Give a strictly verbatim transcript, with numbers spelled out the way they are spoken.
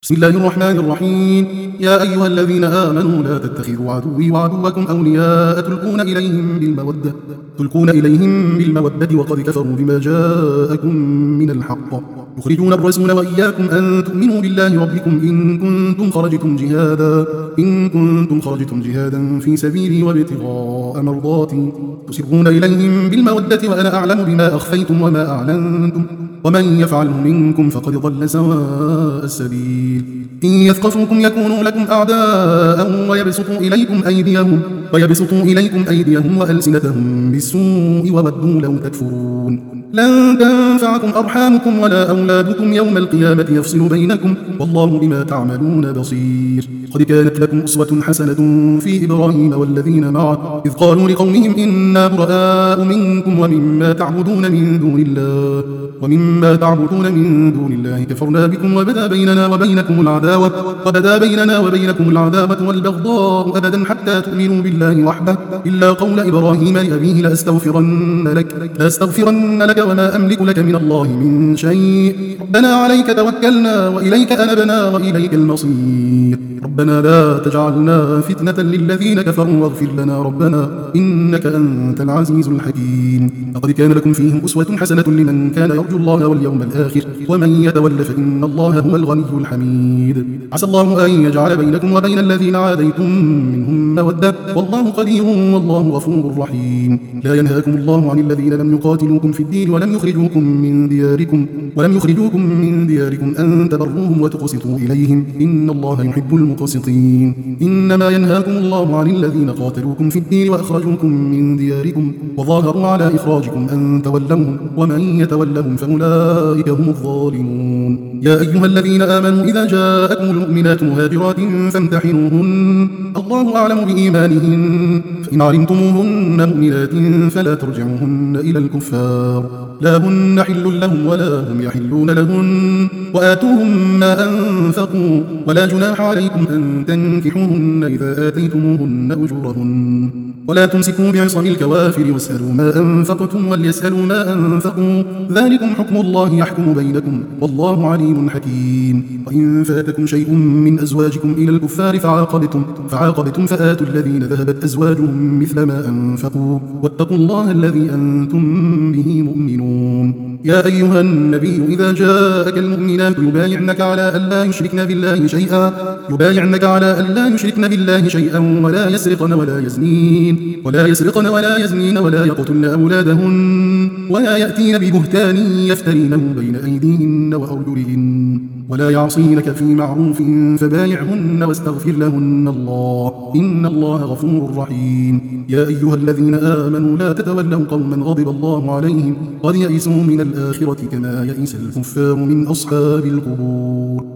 بسم الله الرحمن الرحيم. يا أيها الذين آمنوا لا تتخذوا عدوي وعدوكم أولياء تلقون إليهم بالمودة تلقون إليهم بالمودة وقد كفروا بما جاءكم من الحق يخرجون الرسول وإياكم أن تؤمنوا بالله ربكم إن كنتم خرجتم جهادا إن كنتم خرجتم جهادا في سبيلي وابتغاء مرضاتي تسرون إليهم بالمودة وأنا أعلم بما أخفيتم وما أعلنتم ومن يفعله منكم فقد ضل سواء السبيل. إن يثقفوكم يكونوا لكم أعداء ويبسطوا إليكم أيديهم ويبسطوا إليكم أيديهم وألسنتهم بالسوء وودوا لو تكفرون. لن تنفعكم أرحامكم ولا أولادكم يوم القيامة يفصل بينكم والله بما تعملون بصير. قد كانت لكم أسوة حسنة في إبراهيم والذين معه إذ قالوا لقومهم إنا براء منكم ومما تعبدون من دون الله ومما تعبدون من دون الله كفرنا بكم وبدا بيننا وبينكم العداوة وبدا بيننا وبينكم العداوة والبغضاء أبدا حتى تؤمنوا بالله وحده إلا قول إبراهيم لأبيه لأستغفرن لك لأستغفرن لك وما أملك لك من الله من شيء ربنا عليك توكلنا وإليك أنبنا وإليك المصير ربنا لا تجعلنا فتنة للذين كفروا واغفر لنا ربنا إنك أنت العزيز الحكيم. لقد كان لكم فيهم أسوة حسنة لمن كان يرجو الله واليوم الآخر ومن يتول فإن الله هو الغني الحميد. عسى الله أن يجعل بينكم وبين الذين عاديتم منهم مودة والله قدير والله غفور رحيم. لا ينهاكم الله عن الذين لم يقاتلوكم في الدين ولم يخرجوكم من دياركم ولم يخرجوكم من دياركم أن تبروهم وتقسطوا إليهم إن الله يحب المقسطين. إنما ينهاكم الله عن الذين قاتلوكم في الدين وأخرجوكم من دياركم وظاهروا على إخراجكم أن تولوهم ومن يتولهم فأولئك هم الظالمون. يا أيها الذين آمنوا إذا جاءكم المؤمنات مهاجرات فامتحنوهن الله أعلم بإيمانهن فإن علمتموهن مؤمنات فلا ترجعوهن إلى الكفار لا هن حل لهم ولا هم يحلون لهن وآتوهم ما أنفقوا ولا جناح عليكم أن تنكحوهن إذا آتيتموهن أجورهن ولا تمسكوا بعصم الكوافر واسألوا ما أنفقتم وليسألوا ما أنفقوا ذلكم حكم الله يحكم بينكم والله عليم حكيم. وإن فاتكم شيء من أزواجكم إلى الكفار فعاقبتم فعاقبتم فآتوا الذين ذهبت أزواجهم مثل ما أنفقوا واتقوا الله الذي أنتم به مؤمنون. يا أيها النبي إذا جاءك المؤمنات يبايعنك على ألا يشركن بالله شيئا يبايعنك على ألا يشركن بالله شيئا ولا يسرقن ولا يزنين ولا يسرقن ولا يزنين ولا يقتلن أولادهن ولا يأتين ببهتان يفترينه بين أيديهن وأرجلهن ولا يعصينك في معروف فبايعهن واستغفر لهن الله إن الله غفور رحيم. يا أيها الذين آمنوا لا تتولوا قوما غضب الله عليهم قد يئسوا من الآخرة كما يئس الكفار من أصحاب القبور.